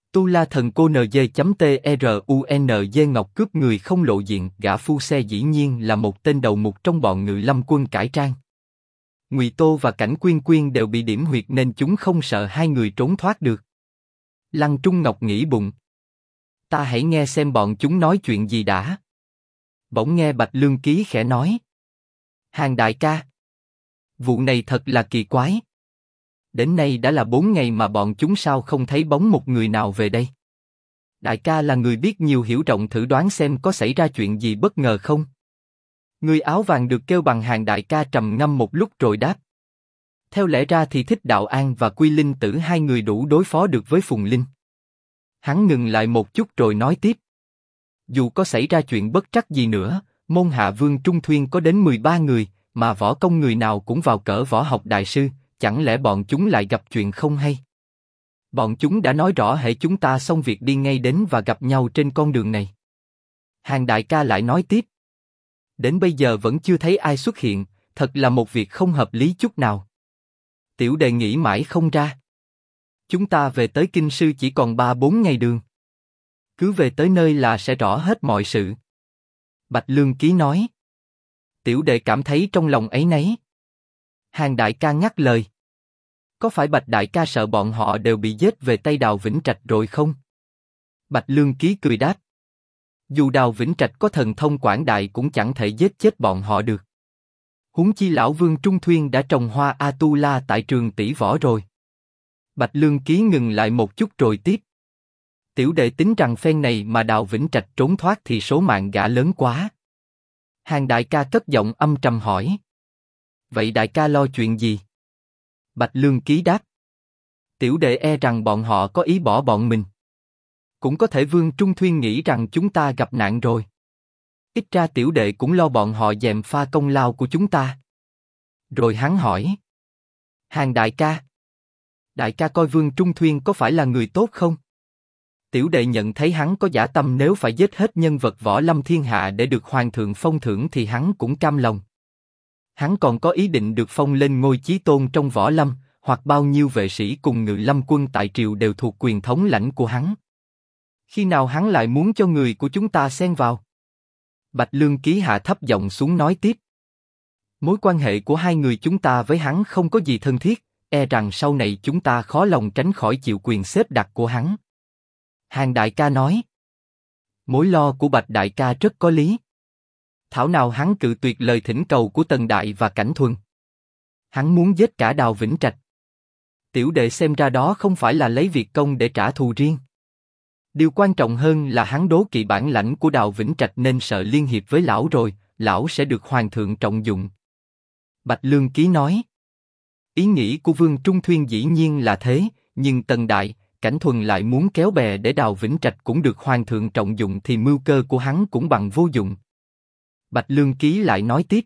Tu La Thần Cô NG.TRUNG Ngọc cướp người không lộ diện, gã phu xe dĩ nhiên là một tên đầu mục trong bọn Ngự Lâm quân cải trang. Ngụy Tô và Cảnh Quyên Quyên đều bị điểm huyệt nên chúng không sợ hai người trốn thoát được. Lăng Trung Ngọc nghĩ bụng. Ta hãy nghe xem bọn chúng nói chuyện gì đã. Bỗng nghe Bạch Lương Ký khẽ nói. Hàng đại ca. Vụ này thật là kỳ quái. Đến nay đã là 4 ngày mà bọn chúng sao không thấy bóng một người nào về đây. Đại ca là người biết nhiều hiểu rộng, thử đoán xem có xảy ra chuyện gì bất ngờ không. Người áo vàng được kêu bằng Hàng đại ca trầm ngâm một lúc rồi đáp. Theo lẽ ra thì Thích Đạo An và Quy Linh Tử hai người đủ đối phó được với Phùng Linh. Hắn ngừng lại một chút rồi nói tiếp. Dù có xảy ra chuyện bất trắc gì nữa, môn hạ Vương Trung Thuyên có đến 13 người, mà võ công người nào cũng vào cỡ võ học đại sư, chẳng lẽ bọn chúng lại gặp chuyện không hay? Bọn chúng đã nói rõ hễ chúng ta xong việc đi ngay đến và gặp nhau trên con đường này. Hàng đại ca lại nói tiếp. Đến bây giờ vẫn chưa thấy ai xuất hiện, thật là một việc không hợp lý chút nào. Tiểu đệ nghĩ mãi không ra. Chúng ta về tới Kinh Sư chỉ còn 3-4 ngày đường. Cứ về tới nơi là sẽ rõ hết mọi sự. Bạch Lương Ký nói. Tiểu đệ cảm thấy trong lòng áy náy. Hàng đại ca ngắt lời. Có phải Bạch đại ca sợ bọn họ đều bị giết về tay Đào Vĩnh Trạch rồi không? Bạch Lương Ký cười đáp. Dù Đào Vĩnh Trạch có thần thông quảng đại cũng chẳng thể giết chết bọn họ được. Huống chi lão Vương Trung Thuyên đã trồng hoa Atula tại trường tỷ võ rồi. Bạch Lương Ký ngừng lại một chút rồi tiếp. Tiểu đệ tính rằng phen này mà Đào Vĩnh Trạch trốn thoát thì số mạng gã lớn quá. Hàng đại ca cất giọng âm trầm hỏi. Vậy đại ca lo chuyện gì? Bạch Lương Ký đáp. Tiểu đệ e rằng bọn họ có ý bỏ bọn mình. Cũng có thể Vương Trung Thuyên nghĩ rằng chúng ta gặp nạn rồi. Ít ra tiểu đệ cũng lo bọn họ gièm pha công lao của chúng ta. Rồi hắn hỏi. Hàng đại ca coi Vương Trung Thuyên có phải là người tốt không? Tiểu đệ nhận thấy hắn có dã tâm, nếu phải giết hết nhân vật võ lâm thiên hạ để được hoàng thượng phong thưởng thì hắn cũng cam lòng. Hắn còn có ý định được phong lên ngôi chí tôn trong võ lâm, hoặc bao nhiêu vệ sĩ cùng Ngự Lâm quân tại triều đều thuộc quyền thống lãnh của hắn. Khi nào hắn lại muốn cho người của chúng ta xen vào? Bạch Lương Ký hạ thấp giọng xuống nói tiếp. Mối quan hệ của hai người chúng ta với hắn không có gì thân thiết, e rằng sau này chúng ta khó lòng tránh khỏi chịu quyền xếp đặt của hắn. Hàng đại ca nói. Mối lo của Bạch đại ca rất có lý. Thảo nào hắn cự tuyệt lời thỉnh cầu của Tần Đại và Cảnh Thuần. Hắn muốn giết cả Đào Vĩnh Trạch. Tiểu đệ xem ra đó không phải là lấy việc công để trả thù riêng. Điều quan trọng hơn là hắn đố kỵ bản lãnh của Đào Vĩnh Trạch nên sợ liên hiệp với lão rồi, lão sẽ được hoàng thượng trọng dụng. Bạch Lương Ký nói. Ý nghĩ của Vương Trung Thuyên dĩ nhiên là thế, nhưng Tần Đại, Cảnh Thuần lại muốn kéo bè để Đào Vĩnh Trạch cũng được hoàng thượng trọng dụng thì mưu cơ của hắn cũng bằng vô dụng. Bạch Lương Ký lại nói tiếp.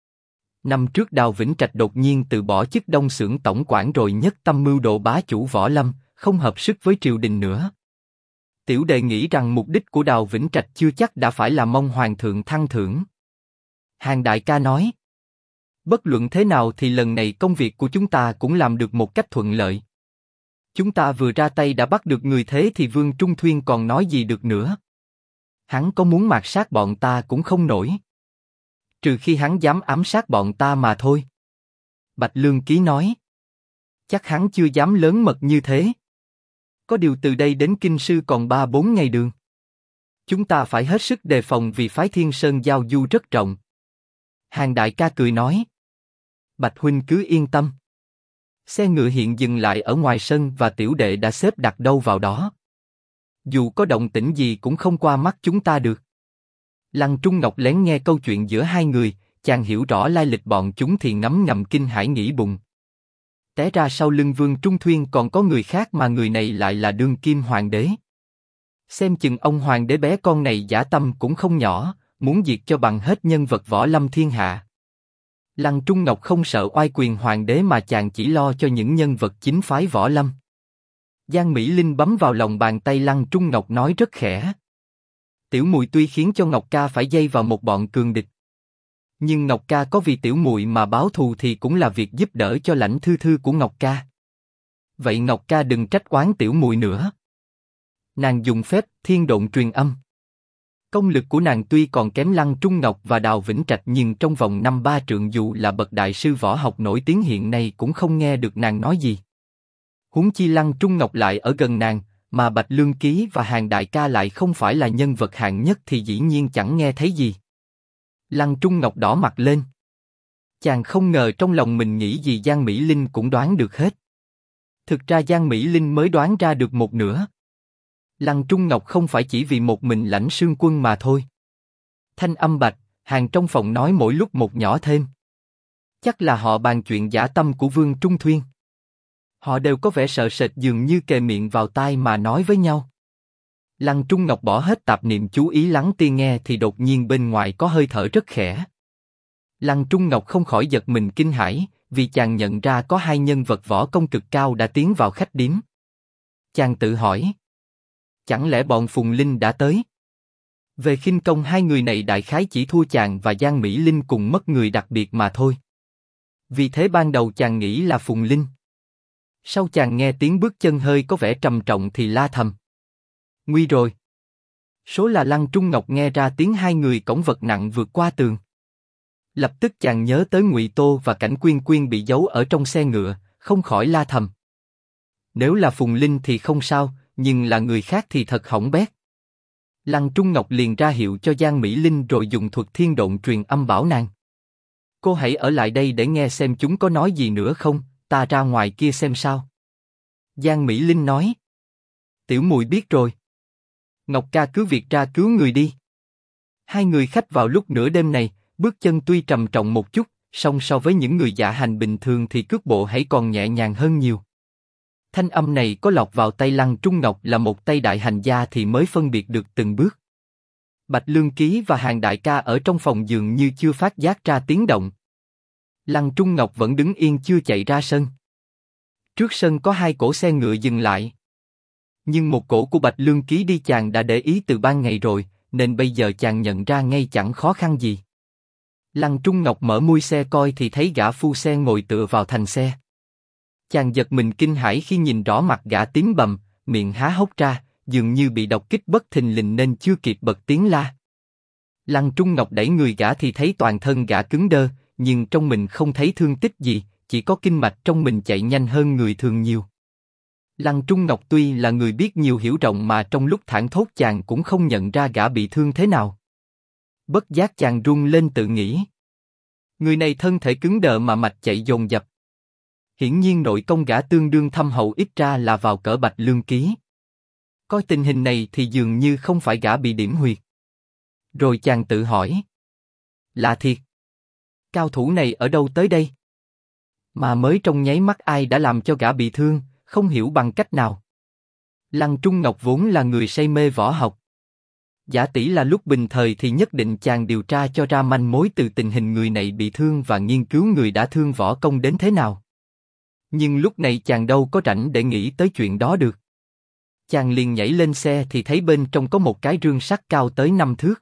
Năm trước Đào Vĩnh Trạch đột nhiên từ bỏ chức Đông Xưởng tổng quản rồi nhất tâm mưu đồ bá chủ võ lâm, không hợp sức với triều đình nữa. Tiểu đệ nghĩ rằng mục đích của Đào Vĩnh Trạch chưa chắc đã phải là mong hoàng thượng thăng thưởng. Hàng đại ca nói. Bất luận thế nào thì lần này công việc của chúng ta cũng làm được một cách thuận lợi. Chúng ta vừa ra tay đã bắt được người thế thì Vương Trung Thuyên còn nói gì được nữa. Hắn có muốn mạt sát bọn ta cũng không nổi. Trừ khi hắn dám ám sát bọn ta mà thôi. Bạch Lương Ký nói. Chắc hắn chưa dám lớn mật như thế. Có điều từ đây đến Kinh Sư còn 3-4 ngày đường. Chúng ta phải hết sức đề phòng vì phái Thiên Sơn giao du rất rộng. Hàng đại ca cười nói. Bạch huynh cứ yên tâm. Xe ngựa hiện dừng lại ở ngoài sân và tiểu đệ đã xếp đặt đâu vào đó. Dù có động tĩnh gì cũng không qua mắt chúng ta được. Lăng Trung Ngọc lén nghe câu chuyện giữa hai người, chàng hiểu rõ lai lịch bọn chúng thì ngấm ngầm kinh hãi nghĩ bụng. Té ra sau lưng Vương Trung Thuyên còn có người khác mà người này lại là đương kim hoàng đế. Xem chừng ông hoàng đế bé con này dã tâm cũng không nhỏ, muốn diệt cho bằng hết nhân vật võ lâm thiên hạ. Lăng Trung Ngọc không sợ oai quyền hoàng đế mà chàng chỉ lo cho những nhân vật chính phái võ lâm. Giang Mỹ Linh bấm vào lòng bàn tay Lăng Trung Ngọc nói rất khẽ. Tiểu muội tuy khiến cho Ngọc ca phải dây vào một bọn cường địch, nhưng Ngọc ca có vì tiểu muội mà báo thù thì cũng là việc giúp đỡ cho Lãnh Thư Thư của Ngọc ca. Vậy Ngọc ca đừng trách oán tiểu muội nữa. Nàng dùng phép thiên độn truyền âm. Công lực của nàng tuy còn kém Lăng Trung Ngọc và Đào Vĩnh Trạch nhưng trong vòng 5-3 trượng dù là bậc đại sư võ học nổi tiếng hiện nay cũng không nghe được nàng nói gì. Huống chi Lăng Trung Ngọc lại ở gần nàng, mà Bạch Lương Ký và Hàn đại ca lại không phải là nhân vật hạng nhất thì dĩ nhiên chẳng nghe thấy gì. Lăng Trung Ngọc đỏ mặt lên. Chàng không ngờ trong lòng mình nghĩ gì Giang Mỹ Linh cũng đoán được hết. Thực ra Giang Mỹ Linh mới đoán ra được một nửa. Lăng Trung Ngọc không phải chỉ vì một mình Lãnh Sương Quân mà thôi. Thanh âm Bạch, Hàn trong phòng nói mỗi lúc một nhỏ thêm. Chắc là họ bàn chuyện dã tâm của Vương Trung Thuyên. Họ đều có vẻ sợ sệt dường như kề miệng vào tai mà nói với nhau. Lăng Trung Ngọc bỏ hết tạp niệm chú ý lắng tai nghe thì đột nhiên bên ngoài có hơi thở rất khẽ. Lăng Trung Ngọc không khỏi giật mình kinh hãi, vì chàng nhận ra có hai nhân vật võ công cực cao đã tiến vào khách điếm. Chàng tự hỏi, chẳng lẽ bọn Phùng Linh đã tới? Về khinh công hai người này đại khái chỉ thua chàng và Giang Mỹ Linh cùng mất người đặc biệt mà thôi. Vì thế ban đầu chàng nghĩ là Phùng Linh. Sau chàng nghe tiếng bước chân hơi có vẻ trầm trọng thì la thầm. Nguy rồi. Số là Lăng Trung Ngọc nghe ra tiếng hai người cõng vật nặng vượt qua tường. Lập tức chàng nhớ tới Ngụy Tô và Cảnh Quyên Quyên bị giấu ở trong xe ngựa, không khỏi la thầm. Nếu là Phùng Linh thì không sao, nhưng là người khác thì thật hỏng bét. Lăng Trung Ngọc liền ra hiệu cho Giang Mỹ Linh rồi dùng thuật thiên độn truyền âm bảo nàng. Cô hãy ở lại đây để nghe xem chúng có nói gì nữa không, ta ra ngoài kia xem sao. Giang Mỹ Linh nói. Tiểu muội biết rồi. Ngọc ca cứ việc ra cứu người đi. Hai người khách vào lúc nửa đêm này, bước chân tuy trầm trọng một chút, song so với những người dạ hành bình thường thì cước bộ hãy còn nhẹ nhàng hơn nhiều. Thanh âm này có lọt vào tay Lăng Trung Ngọc là một tay đại hành gia thì mới phân biệt được từng bước. Bạch Lương Ký và Hàn đại ca ở trong phòng dường như chưa phát giác ra tiếng động. Lăng Trung Ngọc vẫn đứng yên chưa chạy ra sân. Trước sân có hai cỗ xe ngựa dừng lại. Nhưng một cỗ của Bạch Lương Ký đi chàng đã để ý từ ban ngày rồi, nên bây giờ chàng nhận ra ngay chẳng khó khăn gì. Lăng Trung Ngọc mở mui xe coi thì thấy gã phu xe ngồi tựa vào thành xe. Chàng giật mình kinh hãi khi nhìn rõ mặt gã tím bầm, miệng há hốc ra, dường như bị độc kích bất thình lình nên chưa kịp bật tiếng la. Lăng Trung Ngọc đẩy người gã thì thấy toàn thân gã cứng đơ, nhưng trong mình không thấy thương tích gì, chỉ có kinh mạch trong mình chạy nhanh hơn người thường nhiều. Lăng Trung Ngọc tuy là người biết nhiều hiểu rộng mà trong lúc thảng thốt chàng cũng không nhận ra gã bị thương thế nào. Bất giác chàng run lên tự nghĩ. Người này thân thể cứng đờ mà mạch chạy dồn dập. Hiển nhiên nội công gã tương đương thâm hậu ít ra là vào cỡ Bạch Lương Ký. Coi tình hình này thì dường như không phải gã bị điểm huyệt. Rồi chàng tự hỏi. Lạ thiệt. Cao thủ này ở đâu tới đây? Mà mới trong nháy mắt ai đã làm cho gã bị thương, không hiểu bằng cách nào. Lăng Trung Ngọc vốn là người say mê võ học. Giả tỷ là lúc bình thời thì nhất định chàng điều tra cho ra manh mối từ tình hình người này bị thương và nghiên cứu người đã thương võ công đến thế nào. Nhưng lúc này chàng đâu có rảnh để nghĩ tới chuyện đó được. Chàng liền nhảy lên xe thì thấy bên trong có một cái rương sắt cao tới 5 thước.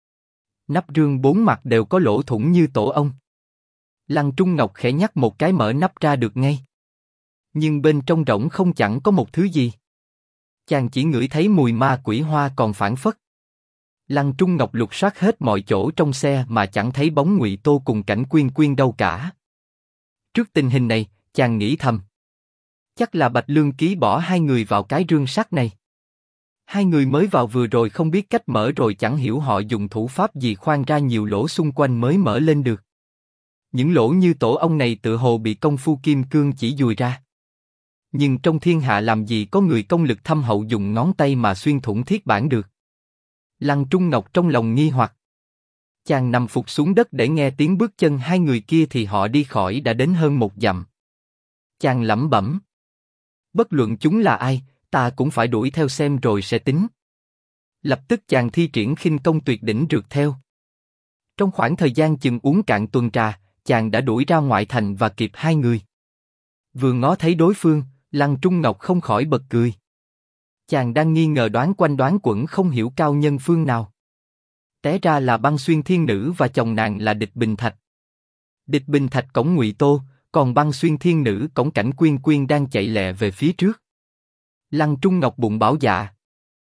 Nắp rương bốn mặt đều có lỗ thủng như tổ ong. Lăng Trung Ngọc khẽ nhắc một cái mở nắp ra được ngay. Nhưng bên trong rỗng không chẳng có một thứ gì. Chàng chỉ ngửi thấy mùi ma quỷ hoa còn phảng phất. Lăng Trung Ngọc lục soát hết mọi chỗ trong xe mà chẳng thấy bóng Ngụy Tô cùng Cảnh Quyên Quyên đâu cả. Trước tình hình này, chàng nghĩ thầm. Chắc là Bạch Lương Ký bỏ hai người vào cái rương sắt này. Hai người mới vào vừa rồi không biết cách mở rồi chẳng hiểu họ dùng thủ pháp gì khoan ra nhiều lỗ xung quanh mới mở lên được. Những lỗ như tổ ong này tựa hồ bị công phu kim cương chỉ dùi ra. Nhưng trong thiên hạ làm gì có người công lực thâm hậu dùng ngón tay mà xuyên thủng thiết bản được. Lăng Trung Ngọc trong lòng nghi hoặc. Chàng nằm phục xuống đất để nghe tiếng bước chân hai người kia thì họ đi khỏi đã đến hơn 1 dặm. Chàng lẩm bẩm. Bất luận chúng là ai, ta cũng phải đuổi theo xem rồi sẽ tính. Lập tức chàng thi triển khinh công tuyệt đỉnh rượt theo. Trong khoảng thời gian chừng uống cạn tuần trà, chàng đã đuổi ra ngoại thành và kịp hai người. Vừa ngó thấy đối phương, Lăng Trung Ngọc không khỏi bật cười. Chàng đang nghi ngờ đoán quanh đoán quẩn không hiểu cao nhân phương nào. Té ra là Băng Xuyên Thiên Nữ và chồng nàng là Địch Bình Thạch. Địch Bình Thạch cõng Ngụy Tô, còn Băng Xuyên Thiên Nữ cõng Cảnh Quyên Quyên đang chạy lẹ về phía trước. Lăng Trung Ngọc bụng bảo dạ.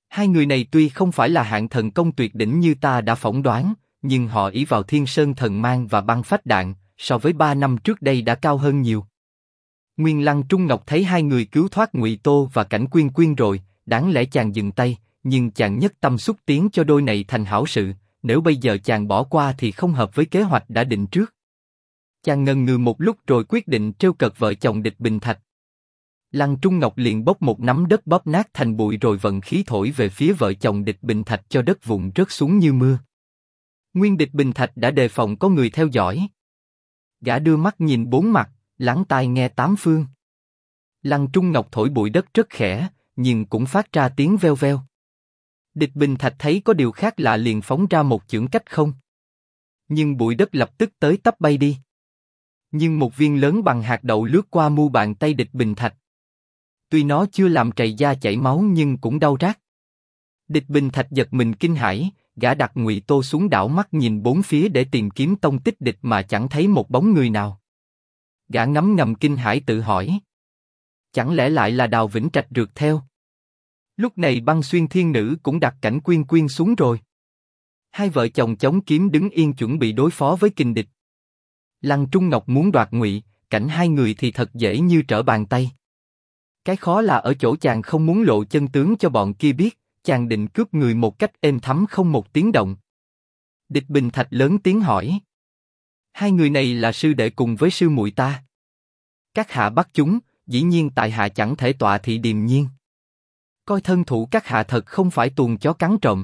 Hai người này tuy không phải là hạng thần công tuyệt đỉnh như ta đã phỏng đoán, nhưng họ ỷ vào Thiên Sơn Thần Mang và băng phách đạn, so với 3 năm trước đây đã cao hơn nhiều. Nguyên Lăng Trung Ngọc thấy hai người cứu thoát Ngụy Tô và Cảnh Quyên Quyên rồi, đáng lẽ chàng dừng tay, nhưng chàng nhất tâm xúc tiến cho đôi này thành hảo sự, nếu bây giờ chàng bỏ qua thì không hợp với kế hoạch đã định trước. Chàng ngần ngừ một lúc rồi quyết định trêu cợt vợ chồng Địch Bình Thạch. Lăng Trung Ngọc liền bốc một nắm đất bóp nát thành bụi rồi vận khí thổi về phía vợ chồng Địch Bình Thạch cho đất vụn rớt xuống như mưa. Nguyên Địch Bình Thạch đã đề phòng có người theo dõi. Gã đưa mắt nhìn bốn mặt, lắng tai nghe tám phương. Lăng Trung Ngọc thổi bụi đất rất khẽ, nhưng cũng phát ra tiếng veo veo. Địch Bình Thạch thấy có điều khác lạ liền phóng ra một chưởng cách không. Nhưng bụi đất lập tức tới tấp bay đi. Nhưng một viên lớn bằng hạt đậu lướt qua mu bàn tay Địch Bình Thạch. Tuy nó chưa làm trầy da chảy máu nhưng cũng đau rát. Địch Bình Thạch giật mình kinh hãi, gã đặt Ngụy Tô xuống đảo mắt nhìn bốn phía để tìm kiếm tông tích địch mà chẳng thấy một bóng người nào. Gã ngấm ngầm kinh hãi tự hỏi. Chẳng lẽ lại là Đào Vĩnh Trạch rượt theo? Lúc này Băng Xuyên Thiên Nữ cũng đặt Cảnh Quyên Quyên xuống rồi. Hai vợ chồng chống kiếm đứng yên chuẩn bị đối phó với kình địch. Lăng Trung Ngọc muốn đoạt Ngụy, Cảnh hai người thì thật dễ như trở bàn tay. Cái khó là ở chỗ chàng không muốn lộ chân tướng cho bọn kia biết, chàng định cướp người một cách êm thấm không một tiếng động. Địch Bình Thạch lớn tiếng hỏi. Hai người này là sư đệ cùng với sư muội ta. Các hạ bắt chúng, dĩ nhiên tại hạ chẳng thể tọa thị điềm nhiên. Coi thân thủ các hạ thật không phải tuồng chó cắn trộm.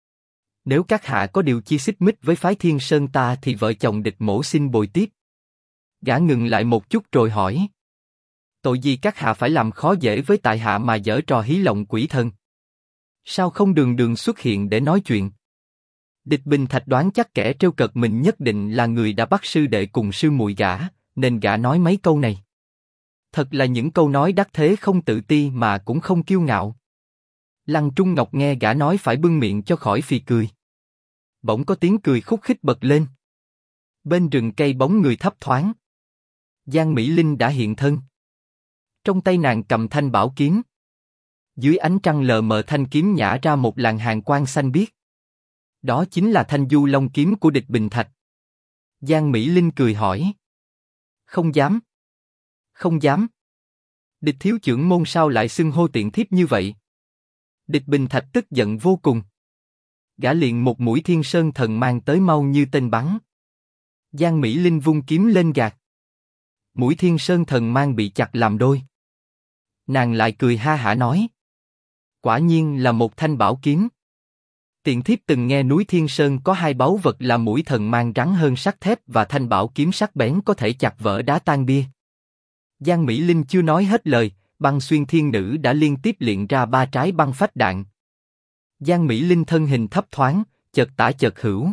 Nếu các hạ có điều chi xích mích với phái Thiên Sơn ta thì vợ chồng Địch mỗ xin bồi tiếp. Gã ngừng lại một chút rồi hỏi. Tội gì các hạ phải làm khó dễ với tại hạ mà giở trò hí lộng quỷ thần? Sao không đường đường xuất hiện để nói chuyện? Địch Bình Thạch đoán chắc kẻ trêu cợt mình nhất định là người đã bắt sư đệ cùng sư muội gã, nên gã nói mấy câu này. Thật là những câu nói đắc thế không tự ti mà cũng không kiêu ngạo. Lăng Trung Ngọc nghe gã nói phải bưng miệng cho khỏi phì cười. Bỗng có tiếng cười khúc khích bật lên. Bên rừng cây bóng người thấp thoáng. Giang Mỹ Linh đã hiện thân. Trong tay nàng cầm thanh bảo kiếm. Dưới ánh trăng lờ mờ thanh kiếm nhả ra một làn hàn quang xanh biếc. Đó chính là thanh du long kiếm của Địch Bình Thạch. Giang Mỹ Linh cười hỏi. Không dám. Không dám. Địch thiếu chưởng môn sao lại xưng hô tiện thiếp như vậy? Địch Bình Thạch tức giận vô cùng. Gã liền một mũi Thiên Sơn Thần Mang tới mau như tên bắn. Giang Mỹ Linh vung kiếm lên gạt. Mũi Thiên Sơn Thần Mang bị chặt làm đôi. Nàng lại cười ha hả nói. Quả nhiên là một thanh bảo kiếm. Tiện thiếp từng nghe núi Thiên Sơn có hai báu vật là mũi thần mang rắn hơn sắt thép và thanh bảo kiếm sắc bén có thể chặt vỡ đá tan bia. Giang Mỹ Linh chưa nói hết lời, Băng Xuyên Thiên Nữ đã liên tiếp luyện ra 3 trái băng phách đạn. Giang Mỹ Linh thân hình thấp thoáng, chợt tả chợt hữu.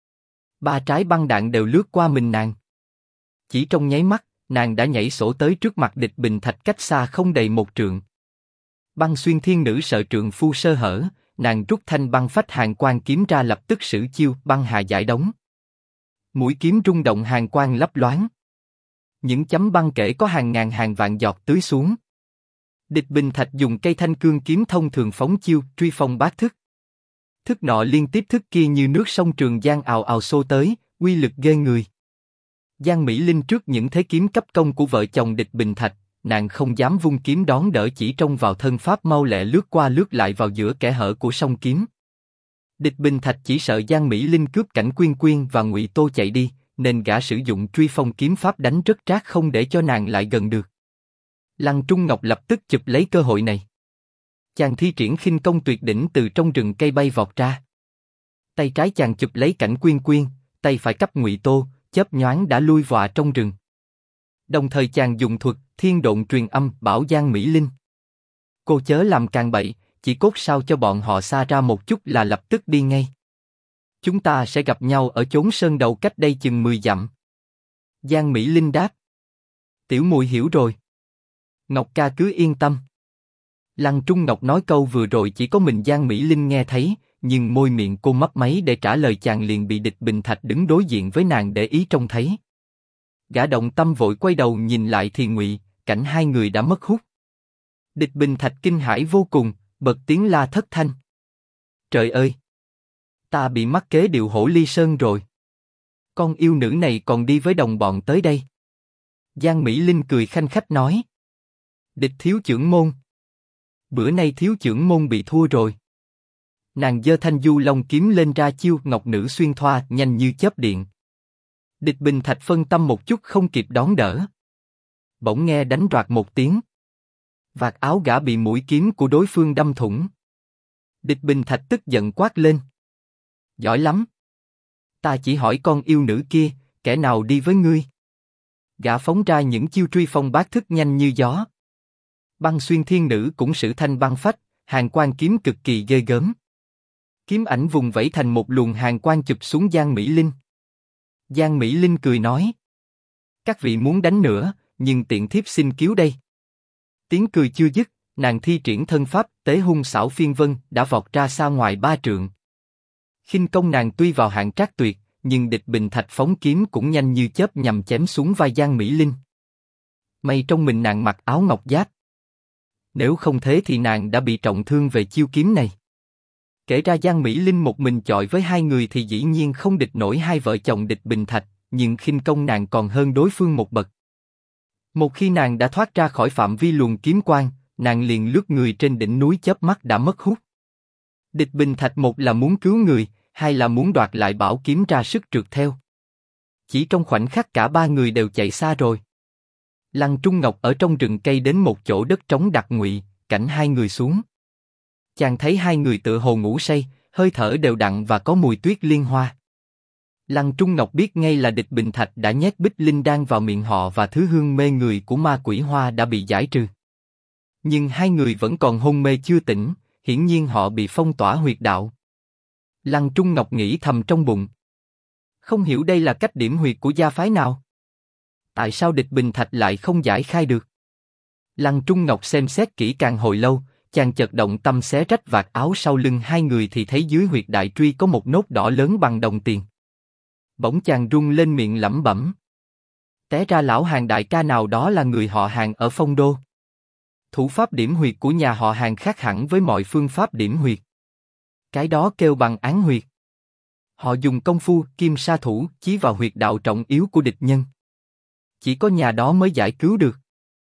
3 trái băng đạn đều lướt qua mình nàng. Chỉ trong nháy mắt, nàng đã nhảy sổ tới trước mặt Địch Bình Thạch cách xa không đầy 1 trượng. Băng Xuyên Thiên Nữ sợ trượng phu sơ hở, nàng rút thanh băng phách hàn quang kiếm ra lập tức sử chiêu băng hà giải đống. Mũi kiếm rung động hàn quang lấp loáng. Những chấm băng kể có hàng ngàn hàng vạn giọt tưới xuống. Địch Bình Thạch dùng cây thanh cương kiếm thông thường phóng chiêu truy phong bát thức. Thức nọ liên tiếp thức kia như nước sông Trường Giang ào ào xô tới, uy lực ghê người. Giang Mỹ Linh trước những thế kiếm cấp công của vợ chồng Địch Bình Thạch, nàng không dám vung kiếm đón đỡ, chỉ trông vào thân pháp mau lẹ lướt qua lướt lại vào giữa kẽ hở của song kiếm. Địch Bình Thạch chỉ sợ Giang Mỹ Linh cướp Cảnh Quyên Quyên và Ngụy Tô chạy đi, nên gã sử dụng truy phong kiếm pháp đánh rất trát không để cho nàng lại gần được. Lăng Trung Ngọc lập tức chụp lấy cơ hội này. Chàng thi triển khinh công tuyệt đỉnh từ trong rừng cây bay vọt ra. Tay trái chàng chụp lấy Cảnh Quyên Quyên, tay phải cấp Ngụy Tô, chớp nhoáng đã lui vọa trong rừng. Đồng thời chàng dùng thuật Thiên Độn truyền âm bảo Giang Mỹ Linh. Cô chớ làm càng bậy, chỉ cốt sao cho bọn họ xa ra một chút là lập tức đi ngay. Chúng ta sẽ gặp nhau ở chốn sơn đầu cách đây chừng 10 dặm. Giang Mỹ Linh đáp. Tiểu muội hiểu rồi. Ngọc ca cứ yên tâm. Lăng Trung Ngọc nói câu vừa rồi chỉ có mình Giang Mỹ Linh nghe thấy, nhưng môi miệng cô mấp máy để trả lời chàng liền bị Địch Bình Thạch đứng đối diện với nàng để ý trông thấy. Gã động tâm vội quay đầu nhìn lại thì Ngụy, Cảnh hai người đã mất hút. Địch Bình Thạch kinh hãi vô cùng, bật tiếng la thất thanh. Trời ơi! Ta bị mắc kế điệu Hổ Ly Sơn rồi. Con yêu nữ này còn đi với đồng bọn tới đây. Giang Mỹ Linh cười khanh khách nói. Địch thiếu chưởng môn. Bữa nay thiếu chưởng môn bị thua rồi. Nàng giơ thanh du long kiếm lên ra chiêu ngọc nữ xuyên thoa nhanh như chớp điện. Địch Bình Thạch phân tâm một chút không kịp đón đỡ. Bỗng nghe đánh roạt một tiếng. Vạt áo gã bị mũi kiếm của đối phương đâm thủng. Địch Bình Thạch tức giận quát lên. Giỏi lắm. Ta chỉ hỏi con yêu nữ kia, kẻ nào đi với ngươi? Gã phóng ra những chiêu truy phong bát thức nhanh như gió. Băng xuyên thiên nữ cũng sử thanh băng phách, hàn quang kiếm cực kỳ ghê gớm. Kiếm ảnh vùng vẫy thành một luồng hàn quang chụp xuống Giang Mỹ Linh. Giang Mỹ Linh cười nói. Các vị muốn đánh nữa, nhưng tiện thiếp xin cứu đây. Tiếng cười chưa dứt, nàng thi triển thân pháp tế hung xảo phiên vân đã vọt ra xa ngoài 3 trượng. Khinh công nàng tuy vào hạng trác tuyệt, nhưng Địch Bình Thạch phóng kiếm cũng nhanh như chớp nhằm chém xuống vai Giang Mỹ Linh. May trong mình nàng mặc áo ngọc giáp. Nếu không thế thì nàng đã bị trọng thương về chiêu kiếm này. Kể ra Giang Mỹ Linh một mình chọi với 2 người thì dĩ nhiên không địch nổi 2 vợ chồng Địch Bình Thạch, nhưng khinh công nàng còn hơn đối phương một bậc. Một khi nàng đã thoát ra khỏi phạm vi luồng kiếm quang, nàng liền lướt người trên đỉnh núi chớp mắt đã mất hút. Địch Bình Thạch một là muốn cứu người, hai là muốn đoạt lại bảo kiếm ra sức trượt theo. Chỉ trong khoảnh khắc cả 3 người đều chạy xa rồi. Lăng Trung Ngọc ở trong rừng cây đến một chỗ đất trống đặt ngụy, cạnh 2 người xuống. Chàng thấy 2 người tựa hồ ngủ say, hơi thở đều đặn và có mùi tuyết liên hoa. Lăng Trung Ngọc biết ngay là Địch Bình Thạch đã nhét bích linh đan vào miệng họ và thứ hương mê người của ma quỷ hoa đã bị giải trừ. Nhưng 2 người vẫn còn hôn mê chưa tỉnh, hiển nhiên họ bị phong tỏa huyệt đạo. Lăng Trung Ngọc nghĩ thầm trong bụng. Không hiểu đây là cách điểm huyệt của gia phái nào? Tại sao Địch Bình Thạch lại không giải khai được? Lăng Trung Ngọc xem xét kỹ càng hồi lâu, chàng chợt động tâm xé rách vạt áo sau lưng 2 người thì thấy dưới huyệt đại truy có một nốt đỏ lớn bằng đồng tiền. Bỗng chàng rung lên miệng lẩm bẩm. Té ra lão Hàn đại ca nào đó là người họ Hàn ở Phong Đô. Thủ pháp điểm huyệt của nhà họ Hàn khác hẳn với mọi phương pháp điểm huyệt. Cái đó kêu bằng án huyệt. Họ dùng công phu kim sa thủ chí vào huyệt đạo trọng yếu của địch nhân. Chỉ có nhà đó mới giải cứu được.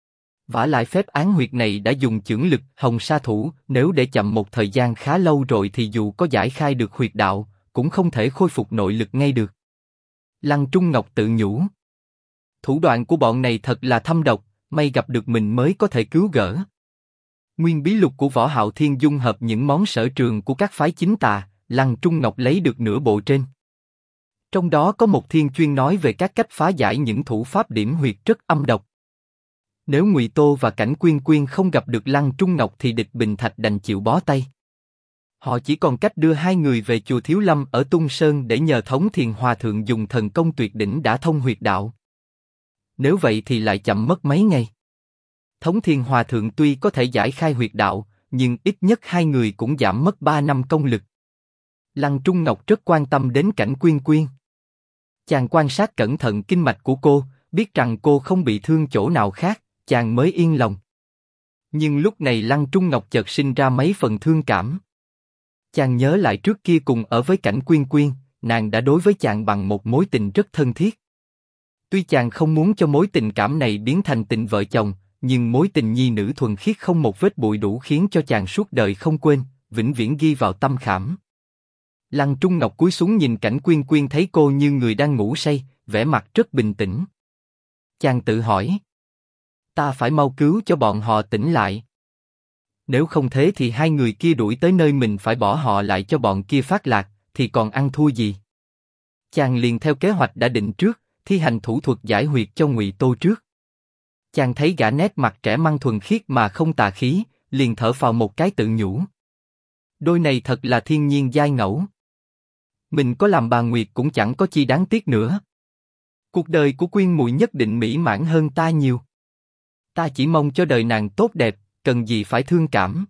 Vả lại phép án huyệt này đã dùng chưởng lực hồng sa thủ, nếu để chậm một thời gian khá lâu rồi thì dù có giải khai được huyệt đạo, cũng không thể khôi phục nội lực ngay được. Lăng Trung Ngọc tự nhủ. Thủ đoạn của bọn này thật là thâm độc, may gặp được mình mới có thể cứu gỡ. Nguyên bí lục của Võ Hạo Thiên dung hợp những món sở trường của các phái chính tà, Lăng Trung Ngọc lấy được nửa bộ trên. Trong đó có một thiên chuyên nói về các cách phá giải những thủ pháp điểm huyệt rất âm độc. Nếu Ngụy Tô và Cảnh Quyên Quyên không gặp được Lăng Trung Ngọc thì Địch Bình Thạch đành chịu bó tay. Họ chỉ còn cách đưa 2 người về chùa Thiếu Lâm ở Tung Sơn để nhờ Thống Thiền Hòa Thượng dùng thần công tuyệt đỉnh đã thông huyệt đạo. Nếu vậy thì lại chậm mất mấy ngày. Thống Thiền Hòa Thượng tuy có thể giải khai huyệt đạo, nhưng ít nhất 2 người cũng giảm mất 3 năm công lực. Lăng Trung Ngọc rất quan tâm đến Cảnh Quyên Quyên. Chàng quan sát cẩn thận kinh mạch của cô, biết rằng cô không bị thương chỗ nào khác, chàng mới yên lòng. Nhưng lúc này Lăng Trung Ngọc chợt sinh ra mấy phần thương cảm. Chàng nhớ lại trước kia cùng ở với Cảnh Quyên Quyên, nàng đã đối với chàng bằng một mối tình rất thân thiết. Tuy chàng không muốn cho mối tình cảm này biến thành tình vợ chồng, nhưng mối tình nhi nữ thuần khiết không một vết bụi đủ khiến cho chàng suốt đời không quên, vĩnh viễn ghi vào tâm khảm. Lăng Trung Ngọc cúi xuống nhìn Cảnh Quyên Quyên thấy cô như người đang ngủ say, vẻ mặt rất bình tĩnh. Chàng tự hỏi, ta phải mau cứu cho bọn họ tỉnh lại. Nếu không thế thì 2 người kia đuổi tới nơi mình phải bỏ họ lại cho bọn kia phát lạc, thì còn ăn thua gì? Chàng liền theo kế hoạch đã định trước, thi hành thủ thuật giải huyệt cho Ngụy Tô trước. Chàng thấy gã nét mặt trẻ măng thuần khiết mà không tà khí, liền thở phào một cái tự nhủ. Đôi này thật là thiên nhiên giai ngẫu. Mình có làm bà Nguyệt cũng chẳng có chi đáng tiếc nữa. Cuộc đời của Quyên muội nhất định mỹ mãn hơn ta nhiều. Ta chỉ mong cho đời nàng tốt đẹp, cần gì phải thương cảm.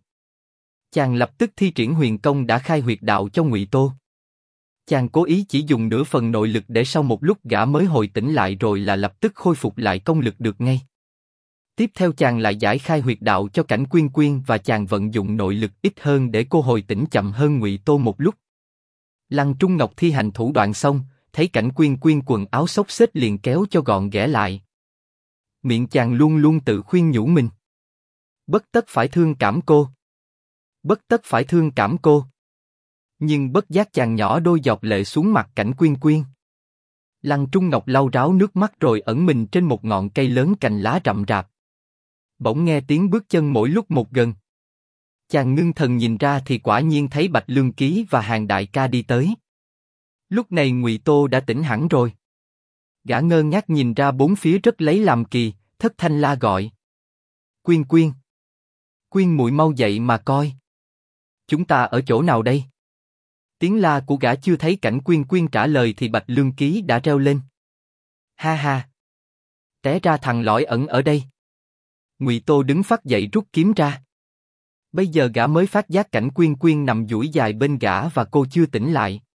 Chàng lập tức thi triển huyền công đã khai huyệt đạo cho Ngụy Tô. Chàng cố ý chỉ dùng nửa phần nội lực để sau một lúc gã mới hồi tỉnh lại rồi là lập tức khôi phục lại công lực được ngay. Tiếp theo chàng lại giải khai huyệt đạo cho Cảnh Quyên Quyên và chàng vận dụng nội lực ít hơn để cô hồi tỉnh chậm hơn Ngụy Tô một lúc. Lăng Trung Ngọc thi hành thủ đoạn xong, thấy Cảnh Quyên Quyên quần áo xốc xếch liền kéo cho gọn ghẽ lại. Miệng chàng luôn luôn tự khuyên nhủ mình. Bất tất phải thương cảm cô. Bất tất phải thương cảm cô. Nhưng bất giác chàng nhỏ đôi giọt lệ xuống mặt Cảnh Quyên Quyên. Lăng Trung Ngọc lau ráo nước mắt rồi ẩn mình trên một ngọn cây lớn cành lá rậm rạp. Bỗng nghe tiếng bước chân mỗi lúc một gần. Chàng ngưng thần nhìn ra thì quả nhiên thấy Bạch Lương Ký và Hàng đại ca đi tới. Lúc này Ngụy Tô đã tỉnh hẳn rồi. Gã ngơ ngác nhìn ra bốn phía rất lấy làm kỳ, thất thanh la gọi. Quyên Quyên! Quyên muội mau dậy mà coi. Chúng ta ở chỗ nào đây? Tiếng la của gã chưa thấy Cảnh Quyên Quyên trả lời thì Bạch Lương Ký đã reo lên. Ha ha! Té ra thằng lõi ẩn ở đây. Ngụy Tô đứng phắt dậy rút kiếm ra. Bây giờ gã mới phát giác Cảnh Quyên Quyên nằm duỗi dài bên gã và cô chưa tỉnh lại.